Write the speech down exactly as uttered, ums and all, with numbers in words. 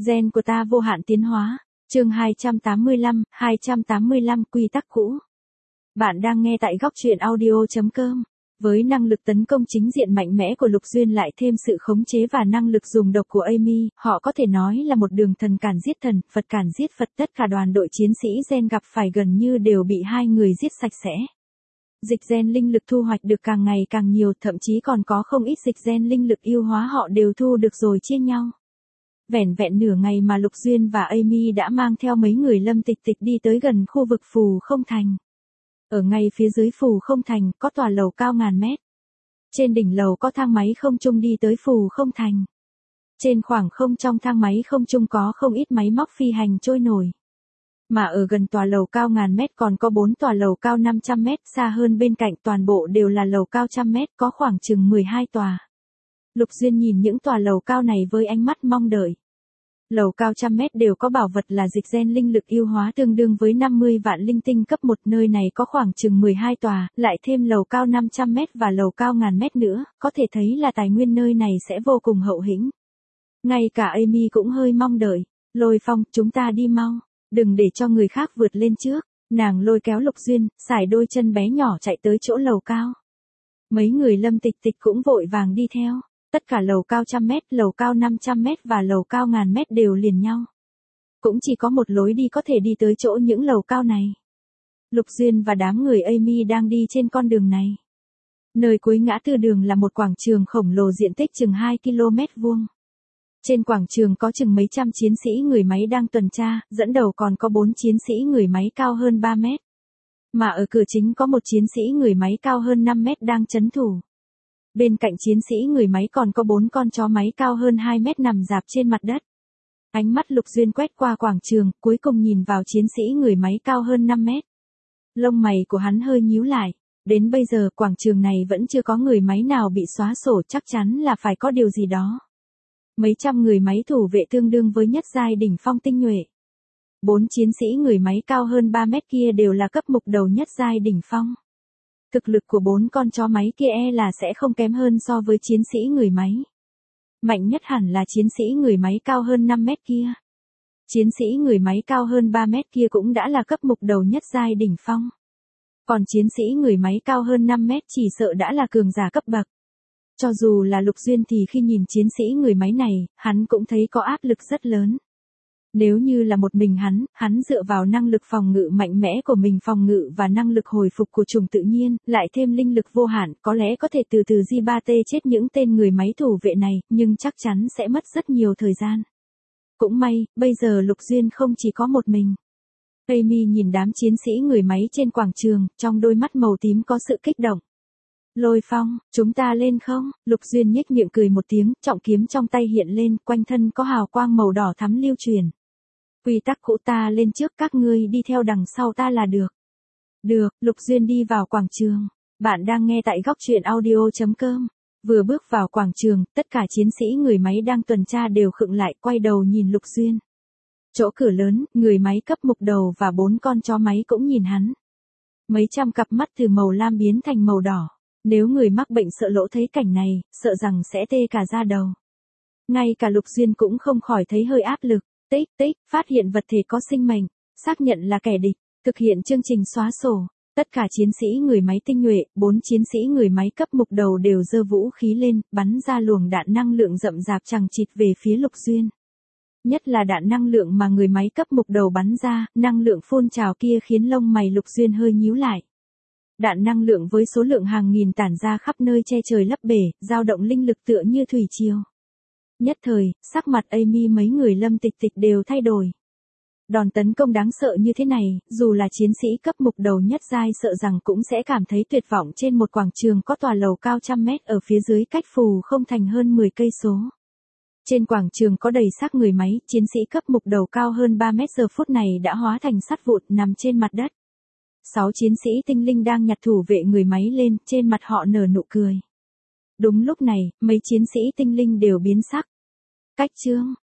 Gen của ta vô hạn tiến hóa. Chương hai trăm tám mươi lăm, hai trăm tám mươi lăm quy tắc cũ. Bạn đang nghe tại góc truyện audio chấm com. Với năng lực tấn công chính diện mạnh mẽ của Lục Duyên lại thêm sự khống chế và năng lực dùng độc của Amy, họ có thể nói là một đường thần càn giết thần, Phật càn giết Phật. Tất cả đoàn đội chiến sĩ gen gặp phải gần như đều bị hai người giết sạch sẽ. Dịch gen linh lực thu hoạch được càng ngày càng nhiều, thậm chí còn có không ít dịch gen linh lực yêu hóa họ đều thu được rồi chia nhau. Vẻn vẹn nửa ngày mà Lục Duyên và Amy đã mang theo mấy người Lâm Tịch Tịch đi tới gần khu vực Phù Không Thành. Ở ngay phía dưới Phù Không Thành có tòa lầu cao ngàn mét. Trên đỉnh lầu có thang máy không trung đi tới Phù Không Thành. Trên khoảng không trong thang máy không trung có không ít máy móc phi hành trôi nổi. Mà ở gần tòa lầu cao ngàn mét còn có bốn tòa lầu cao năm trăm mét, xa hơn bên cạnh toàn bộ đều là lầu cao trăm mét, có khoảng chừng mười hai tòa. Lục Duyên nhìn những tòa lầu cao này với ánh mắt mong đợi. Lầu cao trăm mét đều có bảo vật là dịch gen linh lực yêu hóa tương đương với năm mươi vạn linh tinh cấp một, nơi này có khoảng chừng mười hai tòa, lại thêm lầu cao năm trăm mét và lầu cao ngàn mét nữa, có thể thấy là tài nguyên nơi này sẽ vô cùng hậu hĩnh. Ngay cả Amy cũng hơi mong đợi. Lôi Phong, chúng ta đi mau, đừng để cho người khác vượt lên trước. Nàng lôi kéo Lục Duyên, xài đôi chân bé nhỏ chạy tới chỗ lầu cao. Mấy người Lâm Tịch Tịch cũng vội vàng đi theo. Tất cả lầu cao trăm mét, lầu cao năm trăm mét và lầu cao ngàn mét đều liền nhau. Cũng chỉ có một lối đi có thể đi tới chỗ những lầu cao này. Lục Duyên và đám người Amy đang đi trên con đường này. Nơi cuối ngã tư đường là một quảng trường khổng lồ diện tích chừng hai ki lô mét vuông. Trên quảng trường có chừng mấy trăm chiến sĩ người máy đang tuần tra, dẫn đầu còn có bốn chiến sĩ người máy cao hơn ba mét. Mà ở cửa chính có một chiến sĩ người máy cao hơn năm mét đang trấn thủ. Bên cạnh chiến sĩ người máy còn có bốn con chó máy cao hơn hai mét nằm rạp trên mặt đất. Ánh mắt Lục Duyên quét qua quảng trường, cuối cùng nhìn vào chiến sĩ người máy cao hơn năm mét. Lông mày của hắn hơi nhíu lại. Đến bây giờ quảng trường này vẫn chưa có người máy nào bị xóa sổ, chắc chắn là phải có điều gì đó. Mấy trăm người máy thủ vệ tương đương với nhất giai đỉnh phong tinh nhuệ. Bốn chiến sĩ người máy cao hơn ba mét kia đều là cấp mục đầu nhất giai đỉnh phong. Thực lực của bốn con chó máy kia e là sẽ không kém hơn so với chiến sĩ người máy. Mạnh nhất hẳn là chiến sĩ người máy cao hơn năm mét kia. Chiến sĩ người máy cao hơn ba mét kia cũng đã là cấp mục đầu nhất giai đỉnh phong. Còn chiến sĩ người máy cao hơn năm mét chỉ sợ đã là cường giả cấp bậc. Cho dù là Lục Duyên thì khi nhìn chiến sĩ người máy này, hắn cũng thấy có áp lực rất lớn. Nếu như là một mình hắn, hắn dựa vào năng lực phòng ngự mạnh mẽ của mình phòng ngự và năng lực hồi phục của trùng tự nhiên, lại thêm linh lực vô hạn, có lẽ có thể từ từ G ba T chết những tên người máy thủ vệ này, nhưng chắc chắn sẽ mất rất nhiều thời gian. Cũng may, bây giờ Lục Duyên không chỉ có một mình. Amy nhìn đám chiến sĩ người máy trên quảng trường, trong đôi mắt màu tím có sự kích động. Lôi Phong, chúng ta lên không? Lục Duyên nhếch miệng cười một tiếng, trọng kiếm trong tay hiện lên, quanh thân có hào quang màu đỏ thắm lưu truyền. Quy tắc cũ, ta lên trước, các ngươi đi theo đằng sau ta là được. Được, Lục Duyên đi vào quảng trường. Bạn đang nghe tại góc truyện audio chấm com. Vừa bước vào quảng trường, tất cả chiến sĩ người máy đang tuần tra đều khựng lại, quay đầu nhìn Lục Duyên. Chỗ cửa lớn, người máy cấp mục đầu và bốn con chó máy cũng nhìn hắn. Mấy trăm cặp mắt từ màu lam biến thành màu đỏ. Nếu người mắc bệnh sợ lỗ thấy cảnh này, sợ rằng sẽ tê cả da đầu. Ngay cả Lục Duyên cũng không khỏi thấy hơi áp lực. Tích tích, phát hiện vật thể có sinh mệnh, xác nhận là kẻ địch, thực hiện chương trình xóa sổ. Tất cả chiến sĩ người máy tinh nhuệ, bốn chiến sĩ người máy cấp mục đầu đều giơ vũ khí lên, bắn ra luồng đạn năng lượng rậm rạp chằng chịt về phía Lục Duyên. Nhất là đạn năng lượng mà người máy cấp mục đầu bắn ra, năng lượng phun trào kia khiến lông mày Lục Duyên hơi nhíu lại. Đạn năng lượng với số lượng hàng nghìn tản ra khắp nơi che trời lấp bể, dao động linh lực tựa như thủy triều. Nhất thời, sắc mặt Amy mấy người Lâm Tịch Tịch đều thay đổi. Đòn tấn công đáng sợ như thế này, dù là chiến sĩ cấp mục đầu nhất giai sợ rằng cũng sẽ cảm thấy tuyệt vọng trên một quảng trường có tòa lầu cao trăm mét ở phía dưới cách Phù Không Thành hơn mười cây số. Trên quảng trường có đầy xác người máy, chiến sĩ cấp mục đầu cao hơn ba mét giờ phút này đã hóa thành sắt vụn nằm trên mặt đất. Sáu chiến sĩ tinh linh đang nhặt thủ vệ người máy lên, trên mặt họ nở nụ cười. Đúng lúc này, mấy chiến sĩ tinh linh đều biến sắc. Cách chương,